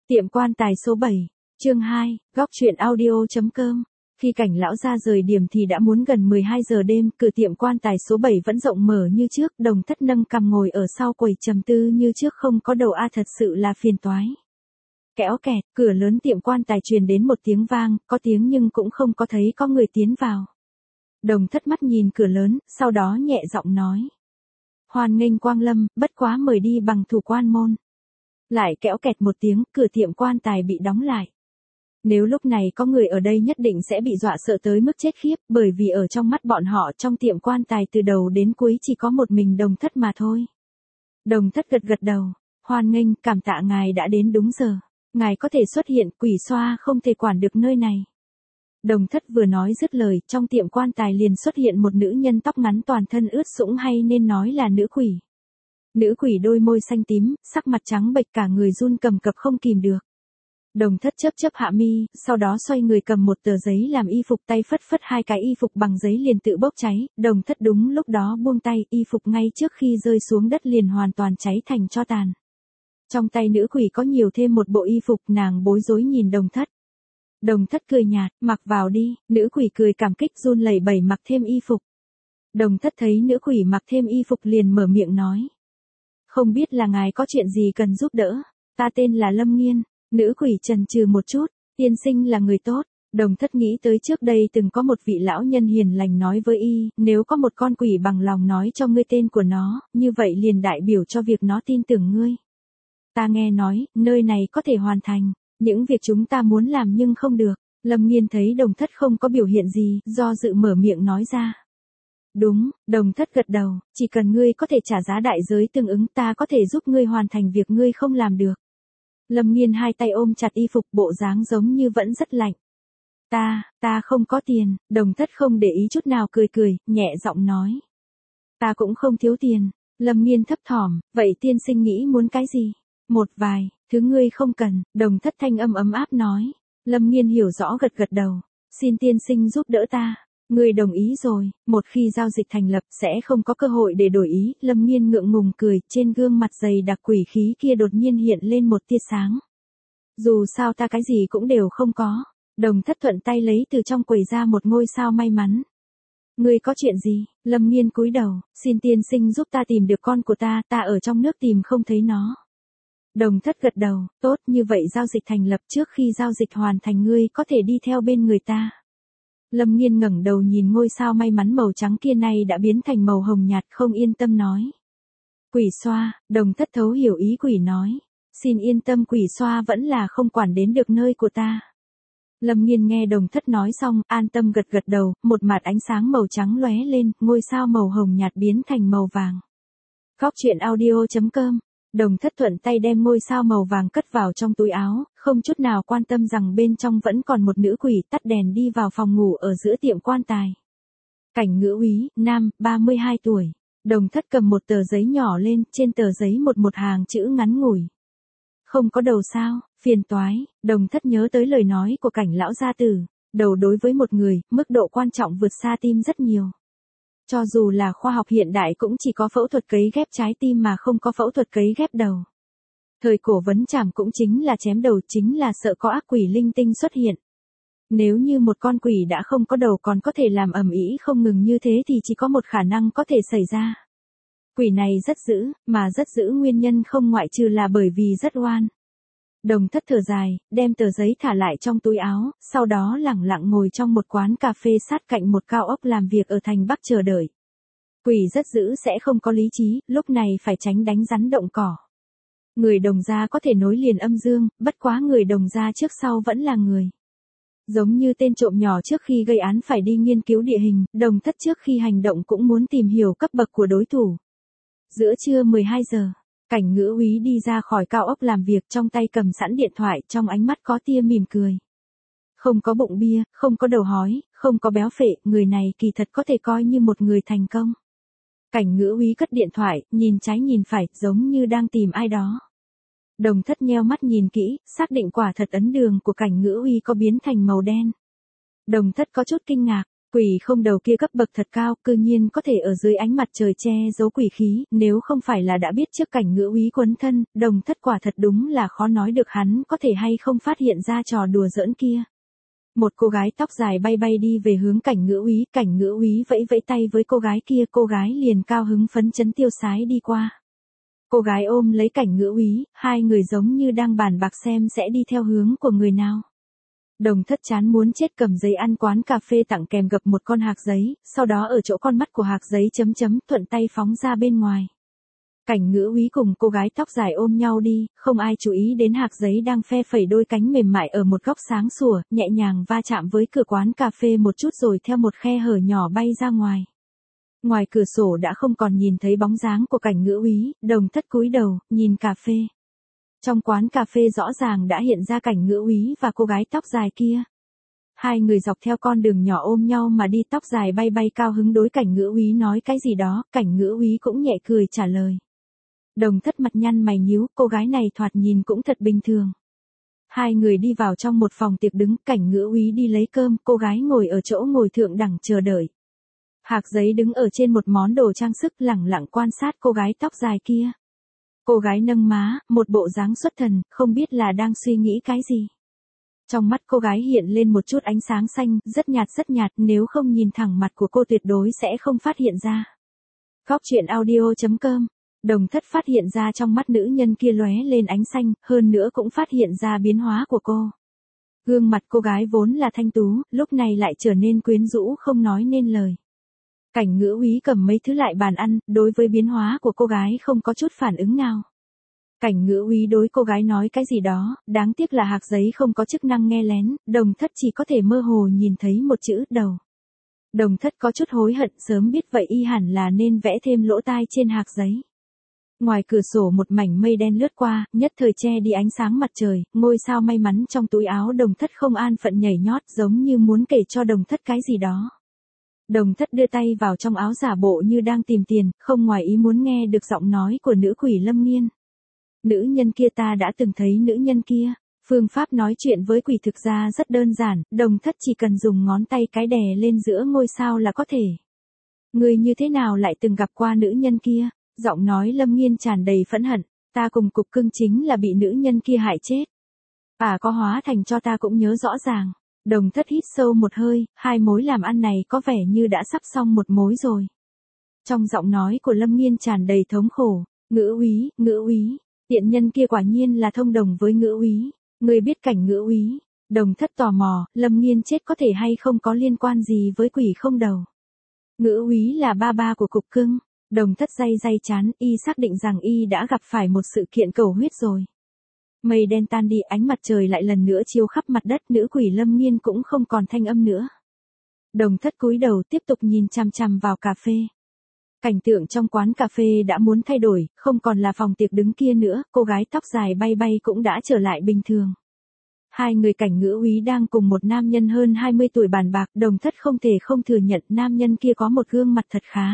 Tiệm quan tài số 7, chương 2, góc truyện audio.com. Khi Cảnh lão ra rời điểm thì đã muốn gần 12 giờ đêm, cửa tiệm quan tài số 7 vẫn rộng mở như trước, Đồng Thất nâng cằm ngồi ở sau quầy trầm tư như trước không có đầu thật sự là phiền toái. Kéo kẹt, cửa lớn tiệm quan tài truyền đến một tiếng vang, có tiếng nhưng cũng không có thấy có người tiến vào. Đồng Thất mắt nhìn cửa lớn, sau đó nhẹ giọng nói. Hoan nghênh quang lâm, bất quá mời đi bằng thủ quan môn. Lại kéo kẹt một tiếng, cửa tiệm quan tài bị đóng lại. Nếu lúc này có người ở đây nhất định sẽ bị dọa sợ tới mức chết khiếp, bởi vì ở trong mắt bọn họ trong tiệm quan tài từ đầu đến cuối chỉ có một mình Đồng Thất mà thôi. Đồng Thất gật gật đầu, hoan nghênh, cảm tạ ngài đã đến đúng giờ. Ngài có thể xuất hiện, quỷ xoa không thể quản được nơi này. Đồng Thất vừa nói dứt lời, trong tiệm quan tài liền xuất hiện một nữ nhân tóc ngắn toàn thân ướt sũng, hay nên nói là nữ quỷ. Nữ quỷ đôi môi xanh tím, sắc mặt trắng bệch, cả người run cầm cập không kìm được. Đồng Thất chớp chớp hạ mi, sau đó xoay người cầm một tờ giấy làm y phục, tay phất phất hai cái y phục bằng giấy liền tự bốc cháy. Đồng Thất đúng lúc đó buông tay, y phục ngay trước khi rơi xuống đất liền hoàn toàn cháy thành tro tàn. Trong tay nữ quỷ có nhiều thêm một bộ y phục, nàng bối rối nhìn Đồng Thất. Đồng Thất cười nhạt, mặc vào đi. Nữ quỷ cười cảm kích run lẩy bẩy mặc thêm y phục. Đồng Thất thấy nữ quỷ mặc thêm y phục liền mở miệng nói. Không biết là ngài có chuyện gì cần giúp đỡ, ta tên là Lâm Nghiên. Nữ quỷ chần chừ một chút, tiên sinh là người tốt. Đồng Thất nghĩ tới trước đây từng có một vị lão nhân hiền lành nói với y, nếu có một con quỷ bằng lòng nói cho ngươi tên của nó, như vậy liền đại biểu cho việc nó tin tưởng ngươi. Ta nghe nói, nơi này có thể hoàn thành những việc chúng ta muốn làm nhưng không được. Lâm Nghiên thấy Đồng Thất không có biểu hiện gì, do dự mở miệng nói ra. Đúng, Đồng Thất gật đầu, chỉ cần ngươi có thể trả giá đại giới tương ứng, ta có thể giúp ngươi hoàn thành việc ngươi không làm được. Lâm Nghiên hai tay ôm chặt y phục, bộ dáng giống như vẫn rất lạnh. Ta không có tiền. Đồng Thất không để ý chút nào, cười, nhẹ giọng nói. Ta cũng không thiếu tiền. Lâm Nghiên thấp thỏm, vậy tiên sinh nghĩ muốn cái gì? Một vài thứ ngươi không cần. Đồng Thất thanh âm ấm áp nói. Lâm Nghiên hiểu rõ gật gật đầu. Xin tiên sinh giúp đỡ ta. Ngươi đồng ý rồi, một khi giao dịch thành lập sẽ không có cơ hội để đổi ý. Lâm Nghiên ngượng ngùng cười, trên gương mặt dày đặc quỷ khí kia đột nhiên hiện lên một tia sáng. Dù sao ta cái gì cũng đều không có. Đồng Thất thuận tay lấy từ trong quầy ra một ngôi sao may mắn. Ngươi có chuyện gì? Lâm Nghiên cúi đầu, xin tiên sinh giúp ta tìm được con của ta ở trong nước tìm không thấy nó. Đồng Thất gật đầu, tốt, như vậy giao dịch thành lập, trước khi giao dịch hoàn thành ngươi có thể đi theo bên người ta. Lâm Nghiên ngẩng đầu nhìn ngôi sao may mắn màu trắng kia nay đã biến thành màu hồng nhạt, không yên tâm nói. Quỷ xoa. Đồng Thất thấu hiểu ý quỷ nói. Xin yên tâm, quỷ xoa vẫn là không quản đến được nơi của ta. Lâm Nghiên nghe Đồng Thất nói xong, an tâm gật gật đầu, một mạt ánh sáng màu trắng lóe lên, ngôi sao màu hồng nhạt biến thành màu vàng. Góc truyện audio.com. Đồng Thất thuận tay đem ngôi sao màu vàng cất vào trong túi áo, không chút nào quan tâm rằng bên trong vẫn còn một nữ quỷ, tắt đèn đi vào phòng ngủ ở giữa tiệm quan tài. Cảnh Ngữ Úy, nam, 32 tuổi. Đồng Thất cầm một tờ giấy nhỏ lên, trên tờ giấy một hàng chữ ngắn ngủi. Không có đầu sao, phiền toái. Đồng Thất nhớ tới lời nói của Cảnh lão gia tử, đầu đối với một người, mức độ quan trọng vượt xa tim rất nhiều. Cho dù là khoa học hiện đại cũng chỉ có phẫu thuật cấy ghép trái tim mà không có phẫu thuật cấy ghép đầu. Thời cổ vấn trảm cũng chính là chém đầu, chính là sợ có ác quỷ linh tinh xuất hiện. Nếu như một con quỷ đã không có đầu còn có thể làm ầm ĩ không ngừng như thế thì chỉ có một khả năng có thể xảy ra. Quỷ này rất dữ, mà rất dữ nguyên nhân không ngoại trừ là bởi vì rất oan. Đồng Thất thở dài, đem tờ giấy thả lại trong túi áo, sau đó lẳng lặng ngồi trong một quán cà phê sát cạnh một cao ốc làm việc ở thành Bắc chờ đợi. Quỷ rất dữ sẽ không có lý trí, lúc này phải tránh đánh rắn động cỏ. Người Đồng gia có thể nối liền âm dương, bất quá người Đồng gia trước sau vẫn là người. Giống như tên trộm nhỏ trước khi gây án phải đi nghiên cứu địa hình, Đồng Thất trước khi hành động cũng muốn tìm hiểu cấp bậc của đối thủ. Giữa trưa 12 giờ. Cảnh Ngữ Úy đi ra khỏi cao ốc làm việc, trong tay cầm sẵn điện thoại, trong ánh mắt có tia mỉm cười. Không có bụng bia, không có đầu hói, không có béo phệ, người này kỳ thật có thể coi như một người thành công. Cảnh Ngữ Úy cất điện thoại, nhìn trái nhìn phải, giống như đang tìm ai đó. Đồng Thất nheo mắt nhìn kỹ, xác định quả thật ấn đường của Cảnh Ngữ Úy có biến thành màu đen. Đồng Thất có chút kinh ngạc, Quỷ không đầu kia cấp bậc thật cao, cư nhiên có thể ở dưới ánh mặt trời che giấu quỷ khí, nếu không phải là đã biết trước cảnh Ngữ Úy quấn thân, Đồng Thất quả thật đúng là khó nói được hắn có thể hay không phát hiện ra trò đùa giỡn kia. Một cô gái tóc dài bay bay đi về hướng cảnh Ngữ Úy vẫy vẫy tay với cô gái kia, cô gái liền cao hứng phấn chấn tiêu sái đi qua. Cô gái ôm lấy cảnh Ngữ Úy, hai người giống như đang bàn bạc xem sẽ đi theo hướng của người nào. Đồng Thất chán muốn chết cầm giấy ăn quán cà phê tặng kèm gập một con hạc giấy, sau đó ở chỗ con mắt của hạc giấy chấm chấm thuận tay phóng ra bên ngoài. Cảnh Ngữ Úy cùng cô gái tóc dài ôm nhau đi, không ai chú ý đến hạc giấy đang phe phẩy đôi cánh mềm mại ở một góc sáng sủa, nhẹ nhàng va chạm với cửa quán cà phê một chút rồi theo một khe hở nhỏ bay ra ngoài. Ngoài cửa sổ đã không còn nhìn thấy bóng dáng của cảnh Ngữ Úy, Đồng Thất cúi đầu, nhìn cà phê. Trong quán cà phê rõ ràng đã hiện ra cảnh Ngữ Úy và cô gái tóc dài kia. Hai người dọc theo con đường nhỏ ôm nhau mà đi, tóc dài bay bay cao hứng đối cảnh Ngữ Úy nói cái gì đó, cảnh Ngữ Úy cũng nhẹ cười trả lời. Đồng Thất mặt nhăn mày nhíu, cô gái này thoạt nhìn cũng thật bình thường. Hai người đi vào trong một phòng tiệc đứng, cảnh Ngữ Úy đi lấy cơm, cô gái ngồi ở chỗ ngồi thượng đẳng chờ đợi. Hạc giấy đứng ở trên một món đồ trang sức lẳng lặng quan sát cô gái tóc dài kia. Cô gái nâng má, một bộ dáng xuất thần, không biết là đang suy nghĩ cái gì. Trong mắt cô gái hiện lên một chút ánh sáng xanh, rất nhạt, nếu không nhìn thẳng mặt của cô tuyệt đối sẽ không phát hiện ra. Góc truyện audio.com. Đồng Thất phát hiện ra trong mắt nữ nhân kia lóe lên ánh xanh, hơn nữa cũng phát hiện ra biến hóa của cô. Gương mặt cô gái vốn là thanh tú, lúc này lại trở nên quyến rũ không nói nên lời. Cảnh Ngữ Úy cầm mấy thứ lại bàn ăn, đối với biến hóa của cô gái không có chút phản ứng nào. Cảnh Ngữ Úy đối cô gái nói cái gì đó, đáng tiếc là hạc giấy không có chức năng nghe lén, Đồng Thất chỉ có thể mơ hồ nhìn thấy một chữ đầu. Đồng Thất có chút hối hận, sớm biết vậy y hẳn là nên vẽ thêm lỗ tai trên hạc giấy. Ngoài cửa sổ một mảnh mây đen lướt qua, nhất thời che đi ánh sáng mặt trời, ngôi sao may mắn trong túi áo Đồng Thất không an phận nhảy nhót giống như muốn kể cho Đồng Thất cái gì đó. Đồng Thất đưa tay vào trong áo giả bộ như đang tìm tiền, không ngoài ý muốn nghe được giọng nói của nữ quỷ Lâm Nghiên. Nữ nhân kia ta đã từng thấy nữ nhân kia. Phương pháp nói chuyện với quỷ thực ra rất đơn giản, Đồng Thất chỉ cần dùng ngón tay cái đè lên giữa ngôi sao là có thể. Người như thế nào lại từng gặp qua nữ nhân kia? Giọng nói Lâm Nghiên tràn đầy phẫn hận, ta cùng cục cưng chính là bị nữ nhân kia hại chết. Có hóa thành cho ta cũng nhớ rõ ràng. Đồng Thất hít sâu một hơi, hai mối làm ăn này có vẻ như đã sắp xong một mối rồi. Trong giọng nói của Lâm Nghiên tràn đầy thống khổ, Ngữ Úy, tiện nhân kia quả nhiên là thông đồng với Ngữ Úy, người biết cảnh Ngữ Úy. Đồng Thất tò mò, Lâm Nghiên chết có thể hay không có liên quan gì với quỷ không đầu. Ngữ Úy là ba của cục cưng. Đồng Thất day chán, y xác định rằng y đã gặp phải một sự kiện cầu huyết rồi. Mây đen tan đi, ánh mặt trời lại lần nữa chiếu khắp mặt đất, nữ quỷ Lâm Nghiên cũng không còn thanh âm nữa. Đồng Thất cúi đầu tiếp tục nhìn chằm chằm vào cà phê. Cảnh tượng trong quán cà phê đã muốn thay đổi, không còn là phòng tiệc đứng kia nữa, cô gái tóc dài bay bay cũng đã trở lại bình thường. Hai người cảnh Ngữ Úy đang cùng một nam nhân hơn 20 tuổi bàn bạc, Đồng Thất không thể không thừa nhận nam nhân kia có một gương mặt thật khá.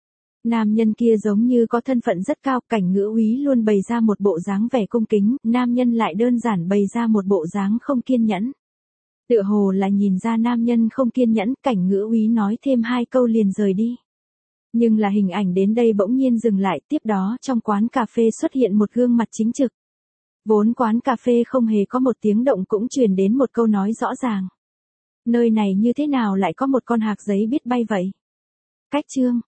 Nam nhân kia giống như có thân phận rất cao, cảnh Ngữ Úy luôn bày ra một bộ dáng vẻ cung kính, nam nhân lại đơn giản bày ra một bộ dáng không kiên nhẫn. Tựa hồ là nhìn ra nam nhân không kiên nhẫn, cảnh Ngữ Úy nói thêm hai câu liền rời đi. Nhưng là hình ảnh đến đây bỗng nhiên dừng lại, tiếp đó trong quán cà phê xuất hiện một gương mặt chính trực. Vốn quán cà phê không hề có một tiếng động cũng truyền đến một câu nói rõ ràng. Nơi này như thế nào lại có một con hạc giấy biết bay vậy? Cách chương